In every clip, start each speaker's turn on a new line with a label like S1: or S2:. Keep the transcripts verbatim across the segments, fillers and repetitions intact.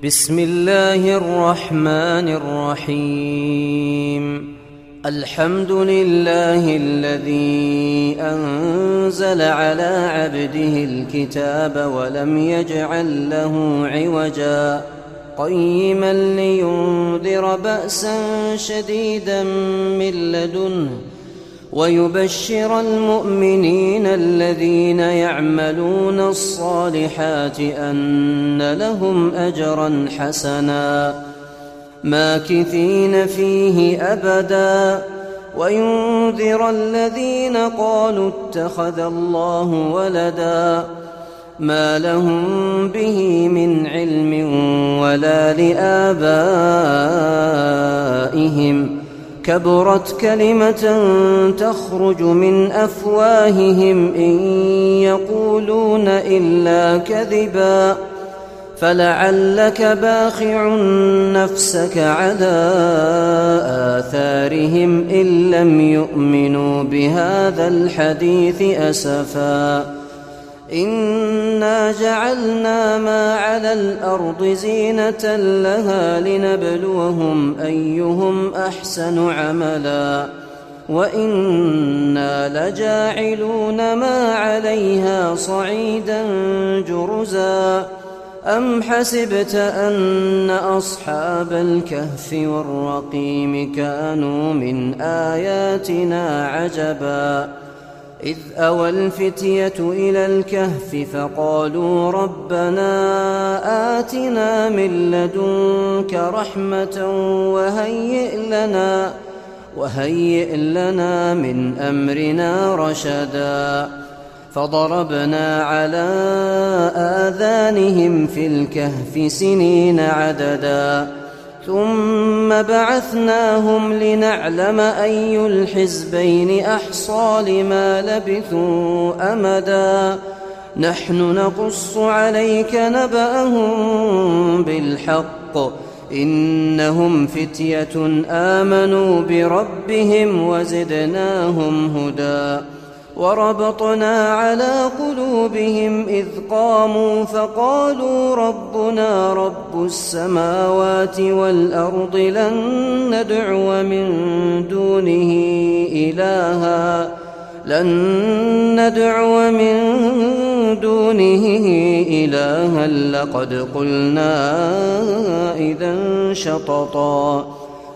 S1: بسم الله الرحمن الرحيم. الحمد لله الذي أنزل على عبده الكتاب ولم يجعل له عوجا قيما لينذر بأسا شديدا من لدنه ويبشر المؤمنين الذين يعملون الصالحات أن لهم أجرا حسنا ماكثين فيه أبدا وينذر الذين قالوا اتخذ الله ولدا ما لهم به من علم ولا لآبائهم كبرت كلمة تخرج من أفواههم إن يقولون إلا كذبا فلعلك باخع نفسك على آثارهم إن لم يؤمنوا بهذا الحديث أسفا إنا جعلنا ما على الأرض زينة لها لنبلوهم أيهم أحسن عملا وإنا لجاعلون ما عليها صعيدا جرزا أم حسبت أن أصحاب الكهف والرقيم كانوا من آياتنا عجبا إذ أوى الفتية إلى الكهف فقالوا ربنا آتنا من لدنك رحمة وهيئ لنا, وهيئ لنا من أمرنا رشدا فضربنا على آذانهم في الكهف سنين عددا ثم بعثناهم لنعلم أي الحزبين أحصى لما لبثوا أمدا نحن نقص عليك نبأهم بالحق إنهم فتية آمنوا بربهم وزدناهم هدى وربطنا على قلوبهم إذ قاموا فقالوا ربنا رب السماوات والأرض لن ندعو من دونه إلها لن ندعو من دونه إلها لقد قلنا إذا شططا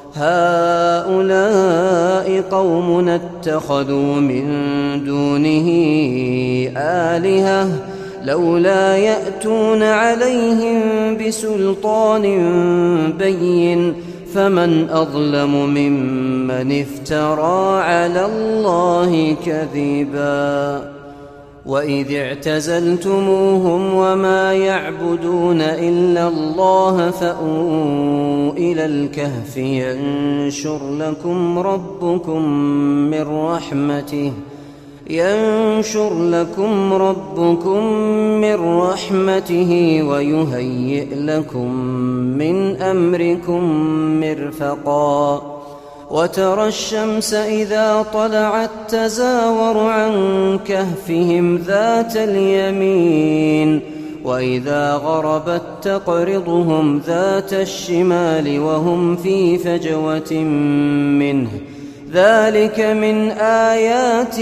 S1: هؤلاء قومنا اتخذوا من دونه آلهة لولا يأتون عليهم بسلطان بين فمن أظلم ممن افترى على الله كذبا وإذ اعتزلتموهم وما يعبدون إلا الله فأووا إلى الكهف ينشر لكم ربكم من رحمته ينشر لكم ربكم من رحمته ويهيئ لكم من أمركم مرفقا وترى الشمس إذا طلعت تزاور عن كهفهم ذات اليمين وإذا غربت تقرضهم ذات الشمال وهم في فجوة منه ذلك من آيات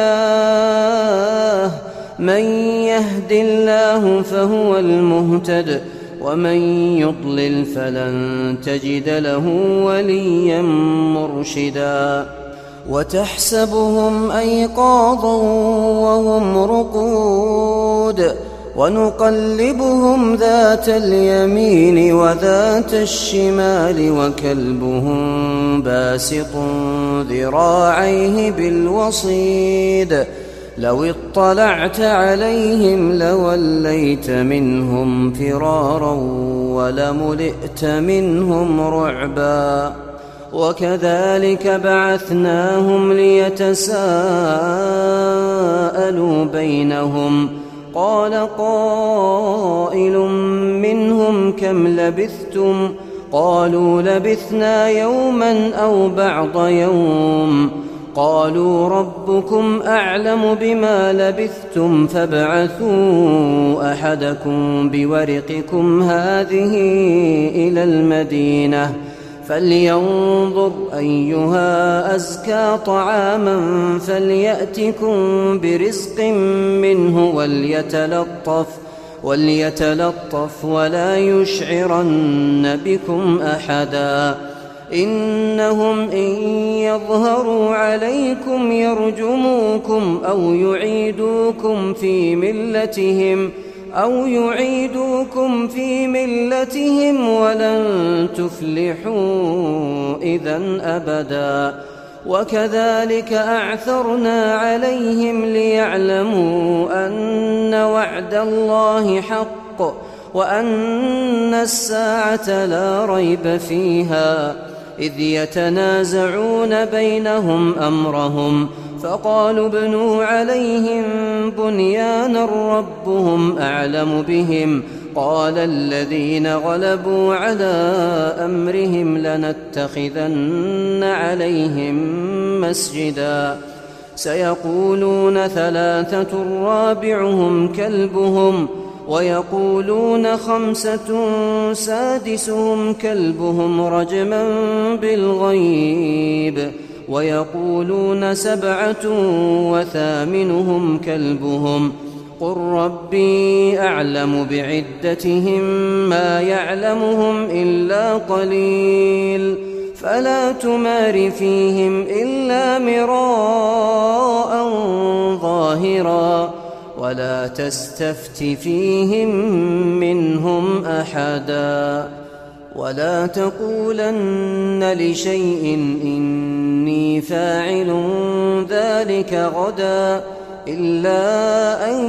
S1: الله من يهد الله فهو المهتد ومن يضلل فلن تجد له وليا مرشدا وتحسبهم أيقاظا وهم رقود ونقلبهم ذات اليمين وذات الشمال وكلبهم باسط ذراعيه بالوصيد لو اطلعت عليهم لوليت منهم فرارا ولملئت منهم رعبا وكذلك بعثناهم ليتساءلوا بينهم قال قائل منهم كم لبثتم قالوا لبثنا يوما أو بعض يوم قالوا ربكم أعلم بما لبثتم فابعثوا أحدكم بورقكم هذه إلى المدينة فلينظر أيها أزكى طعاما فليأتكم برزق منه وليتلطف وليتلطف ولا يشعرن بكم أحدا إنهم إن يظهروا عليكم يرجموكم أو يعيدوكم في ملتهم أو يعيدوكم في ملتهم ولن تفلحوا إذن أبدا وكذلك أعثرنا عليهم ليعلموا أن وعد الله حق وأن الساعة لا ريب فيها إذ يتنازعون بينهم أمرهم فقالوا ابنوا عليهم بنيانا ربهم أعلم بهم قال الذين غلبوا على أمرهم لنتخذن عليهم مسجدا سيقولون ثلاثة رابعهم كلبهم ويقولون خمسة سادسهم كلبهم رجما بالغيب ويقولون سبعة وثامنهم كلبهم قل ربي أعلم بعدتهم ما يعلمهم إلا قليل فلا تمار فيهم إلا مراء ظاهرا ولا تستفت فيهم منهم أحدا ولا تقولن لشيء إني فاعل ذلك غدا إلا أن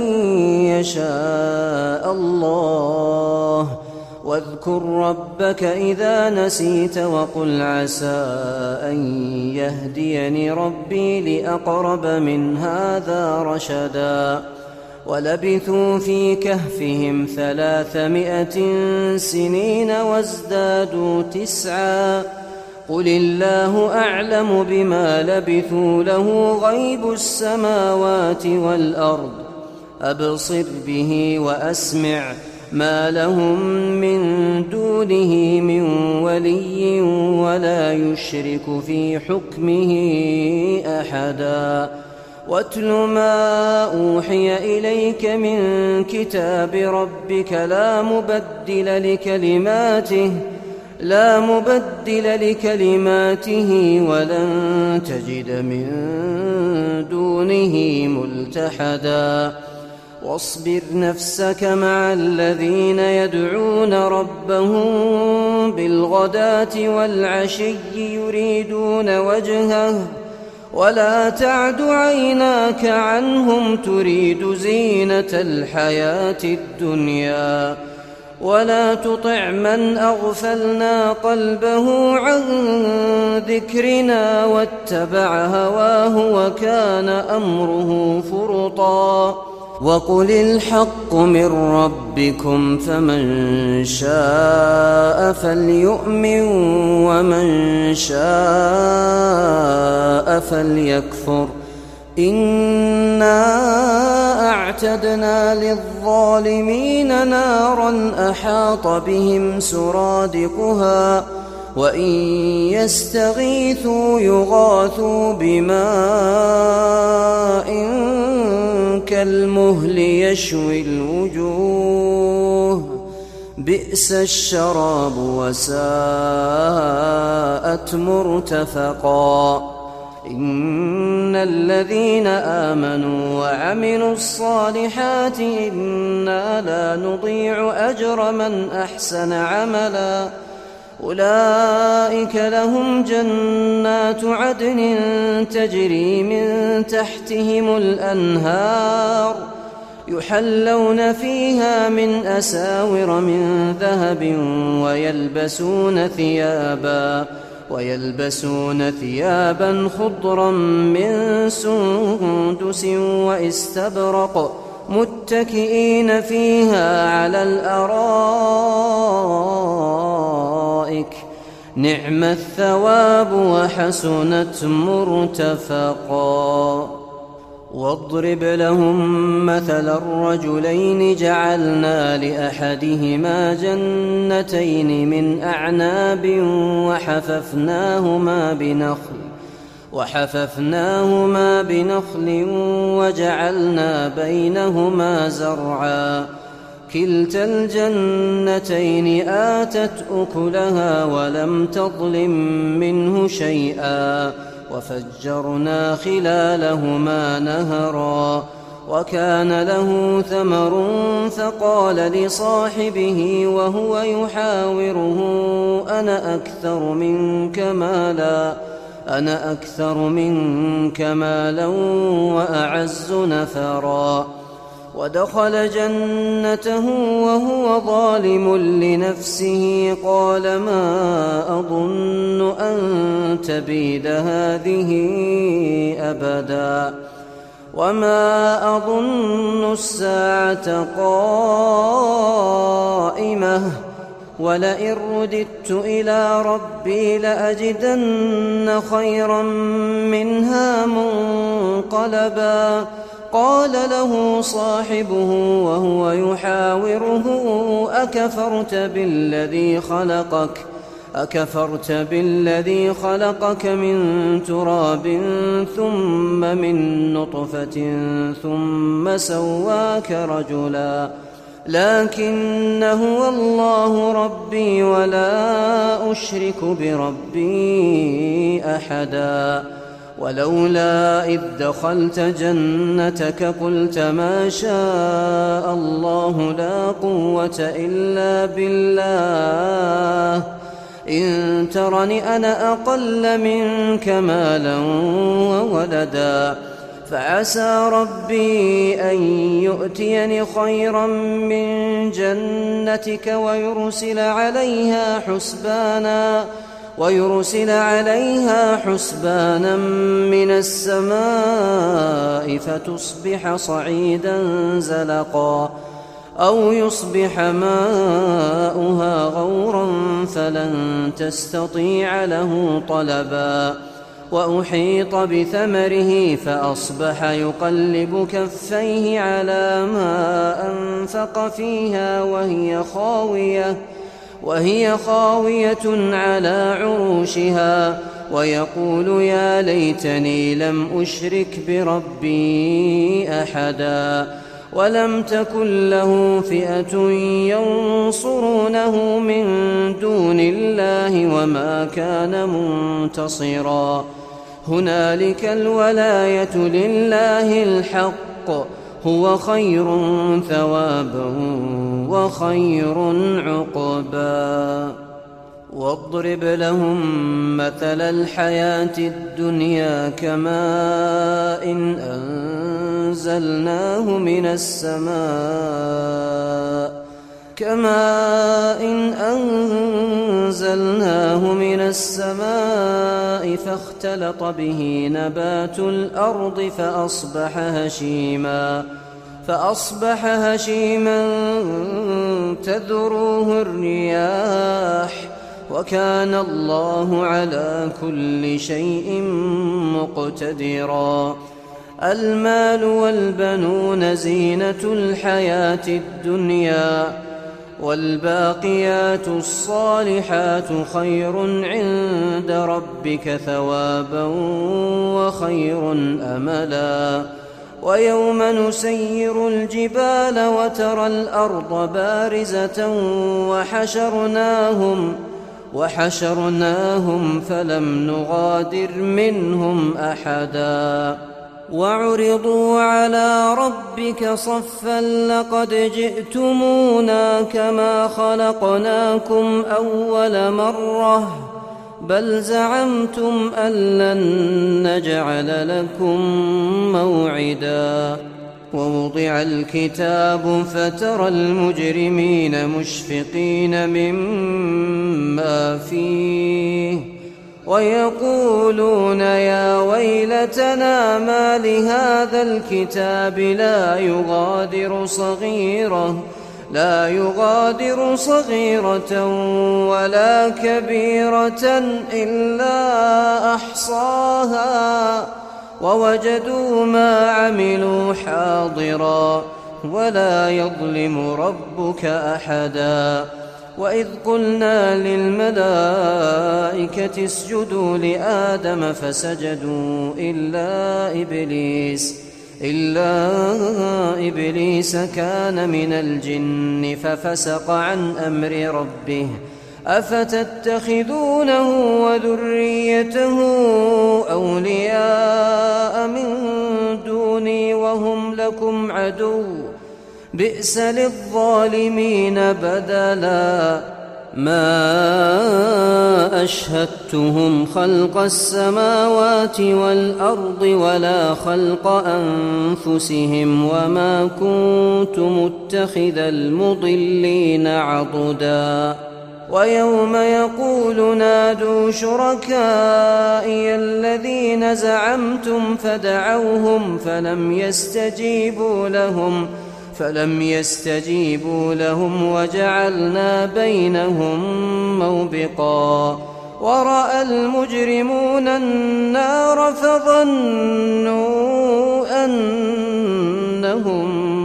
S1: يشاء الله واذكر ربك إذا نسيت وقل عسى أن يهديني ربي لأقرب من هذا رشدا ولبثوا في كهفهم ثلاثمائة سنين وازدادوا تسعا قل الله أعلم بما لبثوا له غيب السماوات والأرض أبصر به وأسمع ما لهم من دونه من ولي ولا يشرك في حكمه أحدا واتل ما أوحي إليك من كتاب ربك لا مبدل لكلماته لا مبدل لكلماته ولن تجد من دونه ملتحدا واصبر نفسك مع الذين يدعون ربهم بالغداة والعشي يريدون وجهه ولا تعد عيناك عنهم تريد زينة الحياة الدنيا ولا تطع من أغفلنا قلبه عن ذكرنا واتبع هواه وكان أمره فرطا وقل الحق من ربكم فمن شاء فليؤمن ومن شاء فليكفر إنا أعتدنا للظالمين نارا أحاط بهم سرادقها وإن يستغيثوا يغاثوا بماء كالمهل يشوي الوجوه بئس الشراب وساءت مرتفقا إن الذين آمنوا وعملوا الصالحات إنا لا نضيع أجر من أحسن عملا أولئك لهم جنات عدن تجري من تحتهم الأنهار يحلون فيها من أساور من ذهب ويلبسون ثيابا ويلبسون ثيابا خضرا من سندس واستبرق متكئين فيها على الأرائك نعم الثواب وحسنت مرتفقا. واضرب لهم مثل الرجلين جعلنا لأحدهما جنتين من أعناب وحففناهما بنخل وحففناهما بنخل وجعلنا بينهما زرعا كلتا الجنتين آتت أكلها ولم تظلم منه شيئا وفجرنا خلالهما نهرا وكان له ثمر فقال لصاحبه وهو يحاوره أنا أكثر منك مالا أنا أكثر منك مالا وأعز نفرا ودخل جنته وهو ظالم لنفسه قال ما أظن أن تبيد هذه أبدا وما أظن الساعة قائمة ولئن رددت إلى ربي لأجدن خيرا منها منقلبا. قال له صاحبه وهو يحاوره أكفرت بالذي خلقك أكفرت بالذي خلقك من تراب ثم من نطفة ثم سواك رجلا لكن هو الله ربي ولا أشرك بربي أحدا. ولولا إذ دخلت جنتك قلت ما شاء الله لا قوة إلا بالله إن ترني أنا أقل منك مالا وولدا فعسى ربي أن يؤتيني خيرا من جنتك ويرسل عليها حسبانا ويرسل عليها حسبانا من السماء فتصبح صعيدا زلقا أو يصبح ماؤها غورا فلن تستطيع له طلبا. وأحيط بثمره فأصبح يقلب كفيه على ما أنفق فيها وهي خاوية وهي خاوية على عروشها ويقول يا ليتني لم أشرك بربي أحدا ولم تكن له فئة ينصرونه من دون الله وما كان منتصرا. هنالك الولاية لله الحق هو خير ثوابا وخير عقبا. واضرب لهم مثل الحياة الدنيا كماء أنزلناه من السماء كماء أنزلناه من السماء فاختلط به نبات الأرض فأصبح هشيما فأصبح هشيما تذروه الرياح وكان الله على كل شيء مقتدرا. المال والبنون زينة الحياة الدنيا والباقيات الصالحات خير عند ربك ثوابا وخير أملا. ويوم نسير الجبال وترى الأرض بارزة وحشرناهم وحشرناهم فلم نغادر منهم أحدا وعرضوا على ربك صفا لقد جئتمونا كما خلقناكم أول مرة بل زعمتم أن لن نجعل لكم موعدا. ووضع الكتاب فترى المجرمين مشفقين مما فيه ويقولون يا ويلتنا ما لهذا الكتاب لا يغادر صغيرة لا يغادر صغيرة ولا كبيرة إلا أحصاها ووجدوا ما عملوا حاضرا ولا يظلم ربك أحدا. وإذ قلنا للملائكة اسجدوا لآدم فسجدوا إلا إبليس إلا إبليس كان من الجن ففسق عن أمر ربه أفتتخذونه وذريته أولياء من دوني وهم لكم عدو بئس للظالمين بدلا. ما أشهدتهم خلق السماوات والأرض ولا خلق أنفسهم وما كنت متخذ المضلين عضدا. ويوم يقول نادوا شركائي الذين زعمتم فدعوهم فلم يستجيبوا لهم فلم يستجيبوا لهم وجعلنا بينهم موبقا. ورأى المجرمون النار فظنوا أنهم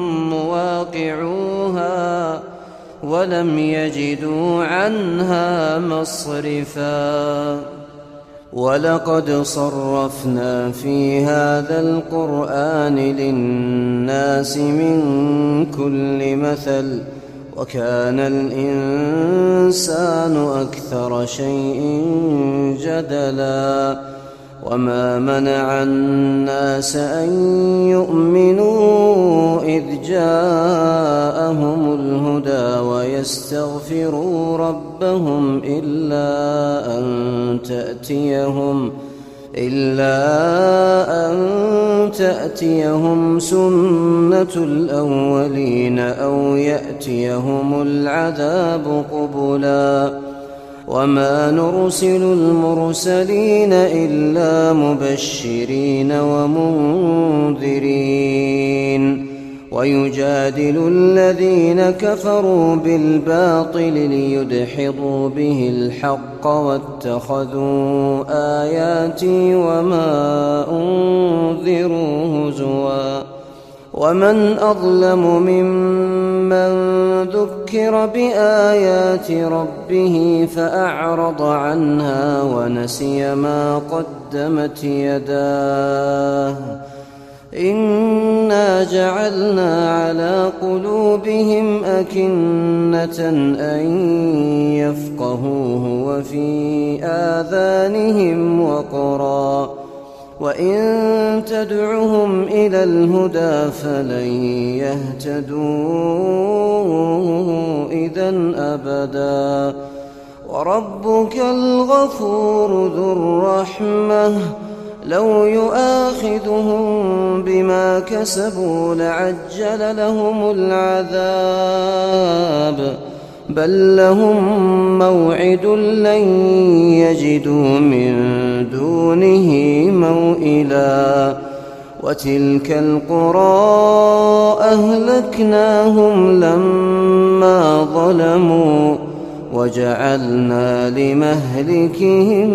S1: مواقعوها ولم يجدوا عنها مصرفا. ولقد صرفنا في هذا القرآن للناس من كل مثل وكان الإنسان أكثر شيء جدلا. وما منع الناس أن يؤمنوا إذ جاءهم الهدى ويستغفروا ربهم إلا أن تأتيهم إلا أن تأتيهم سنة الأولين أو يأتيهم العذاب قبلا. وما نرسل المرسلين إلا مبشرين ومنذرين ويجادل الذين كفروا بالباطل ليدحضوا به الحق واتخذوا آياتي وما أنذروا هزوا. ومن أظلم ممن ذكر بآيات ربه فأعرض عنها ونسي ما قدمت يداه إنا جعلنا على قلوبهم أكنة أن يفقهوه وفي آذانهم وقرا وإن تدعهم إلى الهدى فلن يهتدوا إذن أبدا. وربك الغفور ذو الرحمة لو يؤاخذهم بما كسبوا لعجل لهم العذاب بل لهم موعد لن يجدوا من دونه موئلا. وتلك القرى أهلكناهم لما ظلموا وجعلنا لمهلكهم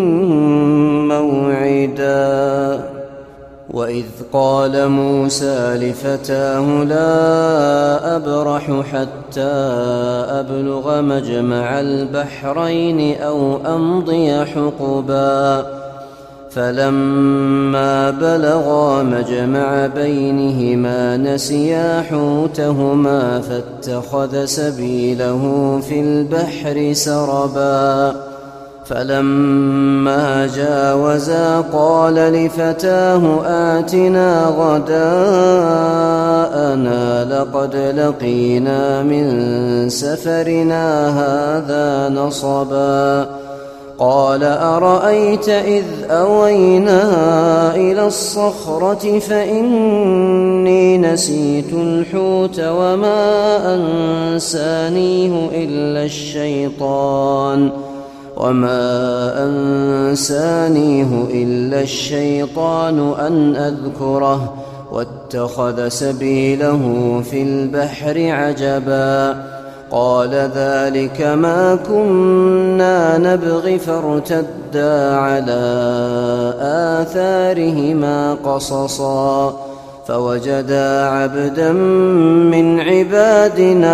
S1: موعدا. وإذ قال موسى لفتاه لا أبرح حتى أبلغ مجمع البحرين أو أمضي حقبا فلما بلغا مجمع بينهما نسيا حوتهما فاتخذ سبيله في البحر سربا فلما جاوزا قال لفتاه آتنا غداءنا لقد لقينا من سفرنا هذا نصبا قال أرأيت إذ أوينا إلى الصخرة فإني نسيت الحوت وما أنسانيه إلا الشيطان وما أنسانيه إلا الشيطان أن أذكره واتخذ سبيله في البحر عجبا قال ذلك ما كنا نبغي فارتدا على آثارهما قصصا فوجدا عبدا من عبادنا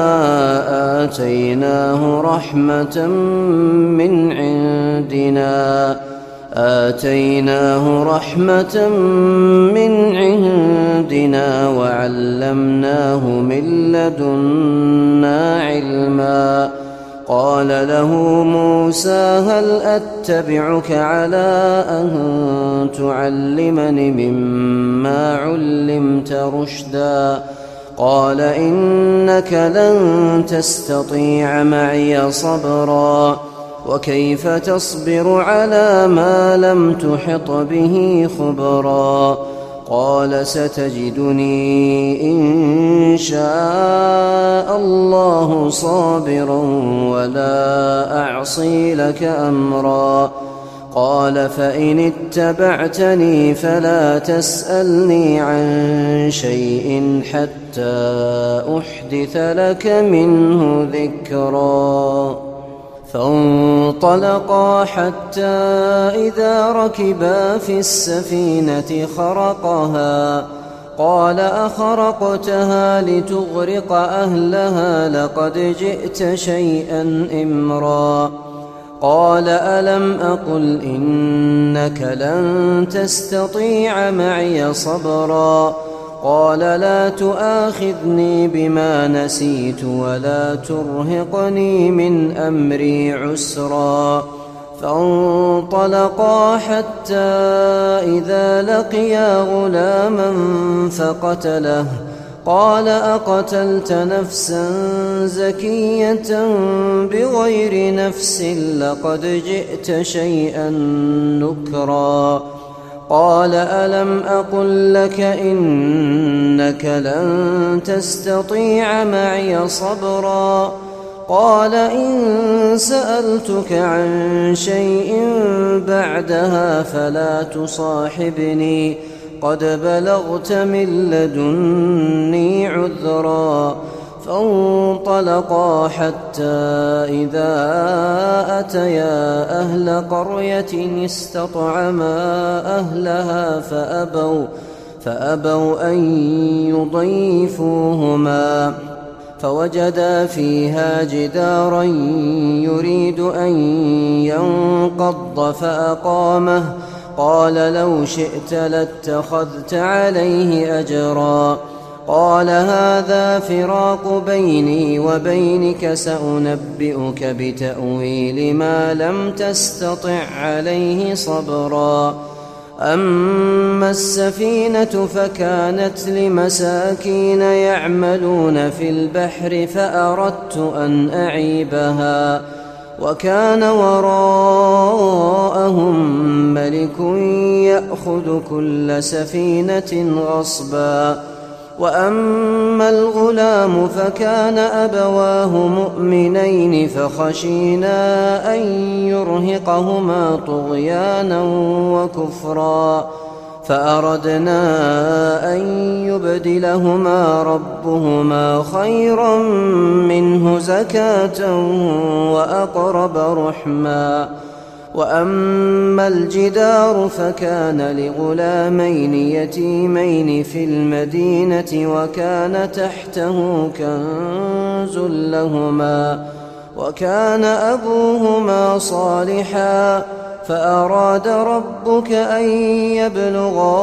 S1: آتيناه رحمة من عندنا آتيناه رحمة من عندنا وعلمناه من لدنا علما قال له موسى هل أتبعك على أن تعلمني مما علمت رشدا قال إنك لن تستطيع معي صبرا وكيف تصبر على ما لم تحط به خبرا قال ستجدني إن شاء الله صابرا ولا أعصي لك أمرا قال فإن اتبعتني فلا تسألني عن شيء حتى أحدث لك منه ذكرا فانطلقا حتى إذا ركبا في السفينة خرقها قال أخرقتها لتغرق أهلها لقد جئت شيئا إمرا قال ألم أقل إنك لن تستطيع معي صبرا قال لا تؤاخذني بما نسيت ولا ترهقني من أمري عسرا فانطلقا حتى إذا لقيا غلاما فقتله قال أقتلت نفسا زكية بغير نفس لقد جئت شيئا نكرا قال ألم أقل لك إنك لن تستطيع معي صبرا قال إن سألتك عن شيء بعدها فلا تصاحبني قد بلغت من لدني عذرا فانطلقا حتى إذا أتيا أهل قرية استطعما أهلها فأبوا, فأبوا أن يضيفوهما فوجدا فيها جدارا يريد أن ينقض فأقامه قال لو شئت لاتخذت عليه أجرا قال هذا فراق بيني وبينك سأنبئك بتأويل ما لم تستطع عليه صبرا أما السفينة فكانت لمساكين يعملون في البحر فأردت أن أعيبها وكان وراءهم ملك يأخذ كل سفينة غصبا وأما الغلام فكان أبواه مؤمنين فخشينا أن يرهقهما طغيانا وكفرا فأردنا أن يبدلهما ربهما خيرا منه زكاة وأقرب رحما وأما الجدار فكان لغلامين يتيمين في المدينة وكان تحته كنز لهما وكان أبوهما صالحا فأراد ربك أن يبلغا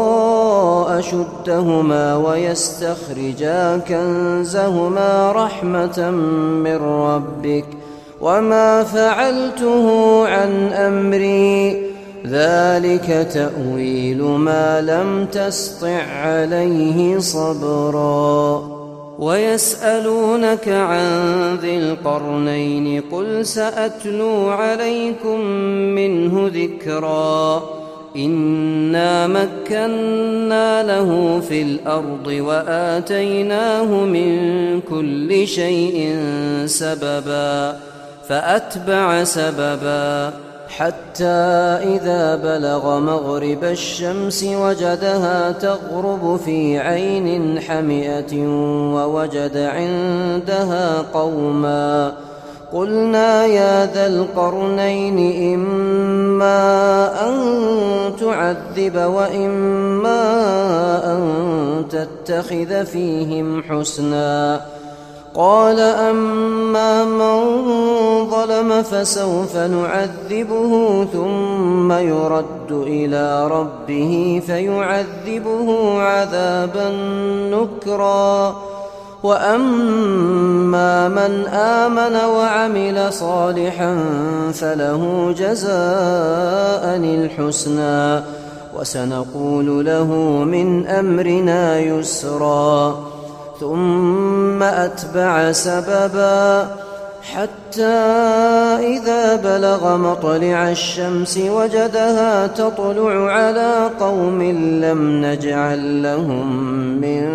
S1: أشدهما ويستخرجا كنزهما رحمة من ربك وما فعلته عن أمري ذلك تأويل ما لم تسطع عليه صبرا ويسألونك عن ذي القرنين قل سأتلو عليكم منه ذكرا إنا مكنا له في الأرض وآتيناه من كل شيء سببا فأتبع سببا حتى إذا بلغ مغرب الشمس وجدها تغرب في عين حمئة ووجد عندها قوما قلنا يا ذا القرنين إما أن تعذب وإما أن تتخذ فيهم حسنا قال أما من ظلم فسوف نعذبه ثم يرد إلى ربه فيعذبه عذابا نكرا وأما من آمن وعمل صالحا فله جزاء الحسنى وسنقول له من أمرنا يسرا ثم أتبع سببا حتى إذا بلغ مطلع الشمس وجدها تطلع على قوم لم نجعل لهم من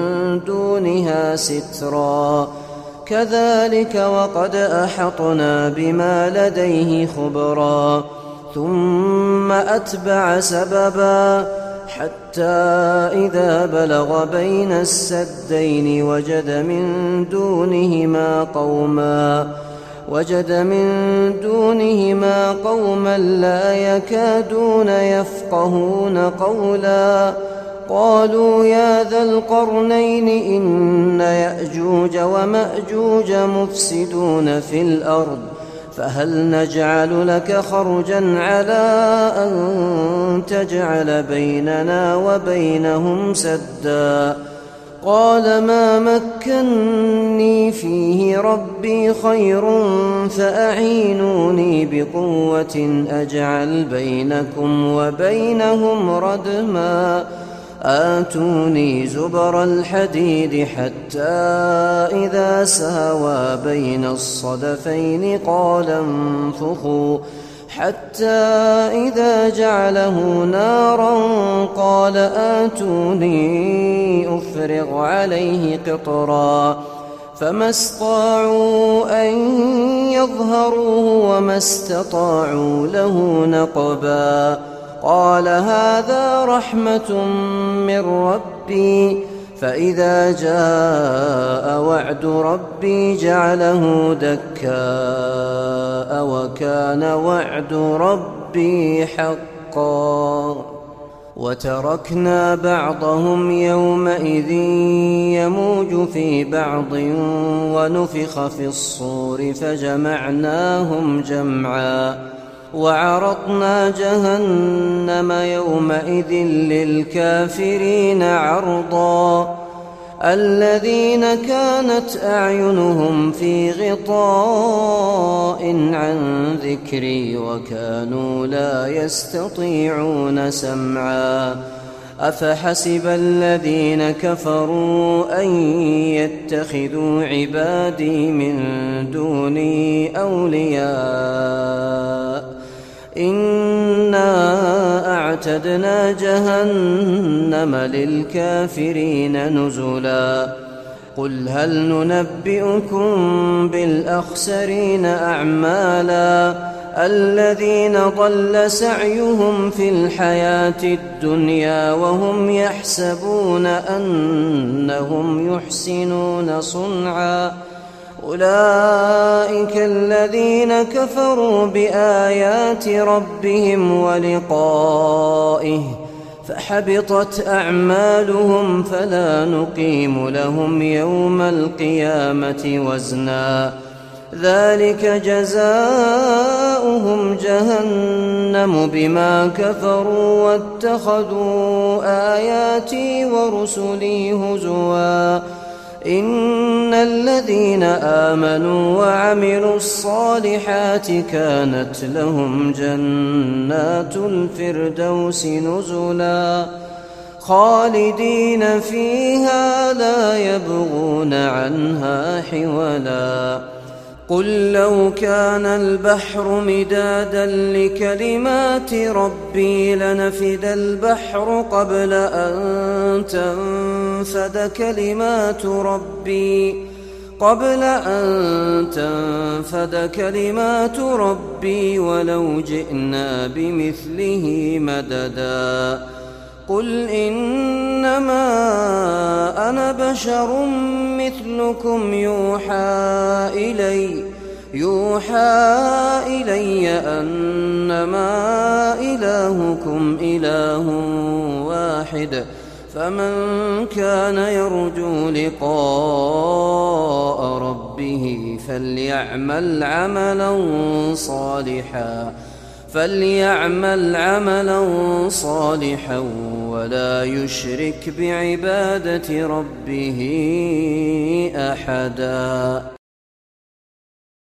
S1: دونها سترا كذلك وقد أحطنا بما لديه خبرا ثم أتبع سببا حتى إذا بلغ بين السدين وجد من دونهما قوما وجد من دونهما قوما لا يكادون يفقهون قولا قالوا يا ذا القرنين إن يأجوج ومأجوج مفسدون في الأرض فهل نجعل لك خرجا على أن تجعل بيننا وبينهم سدا قال ما مكني فيه ربي خير فأعينوني بقوة أجعل بينكم وبينهم ردما آتوني زبر الحديد حتى إذا ساوى بين الصدفين قال انفخوا حتى إذا جعله نارا قال آتوني أفرغ عليه قطرا فما استطاعوا أن يظهروه وما استطاعوا له نقبا قال هذا رحمة من ربي فإذا جاء وعد ربي جعله دكاء وكان وعد ربي حقا وتركنا بعضهم يومئذ يموج في بعض ونفخ في الصور فجمعناهم جمعا وعرضنا جهنم يومئذ للكافرين عرضا الذين كانت أعينهم في غطاء عن ذكري وكانوا لا يستطيعون سمعا أفحسب الذين كفروا أن يتخذوا عبادي من دوني أولياء إنا أعتدنا جهنم للكافرين نزلا قل هل ننبئكم بالأخسرين أعمالا الذين ضل سعيهم في الحياة الدنيا وهم يحسبون أنهم يحسنون صنعا أولئك الذين كفروا بآيات ربهم ولقائه فحبطت أعمالهم فلا نقيم لهم يوم القيامة وزنا ذلك جزاؤهم جهنم بما كفروا واتخذوا آياتي ورسلي هزوا إن الذين آمنوا وعملوا الصالحات كانت لهم جنات الفردوس نزلا خالدين فيها لا يبغون عنها حولا قل لو كان البحر مدادا لكلمات ربي لنفد البحر قبل أن تنفد كلمات ربي قبل أن تنفد كلمات ربي ولو جئنا بمثله مددا قل إنما أنا بشر مثلكم يوحى إلي يوحى إلي أنما إلهكم إله واحد فمن كان يرجو لقاء ربه فليعمل عملا صالحا فليعمل عملا صالحا ولا يشرك بعبادة ربه أحدا.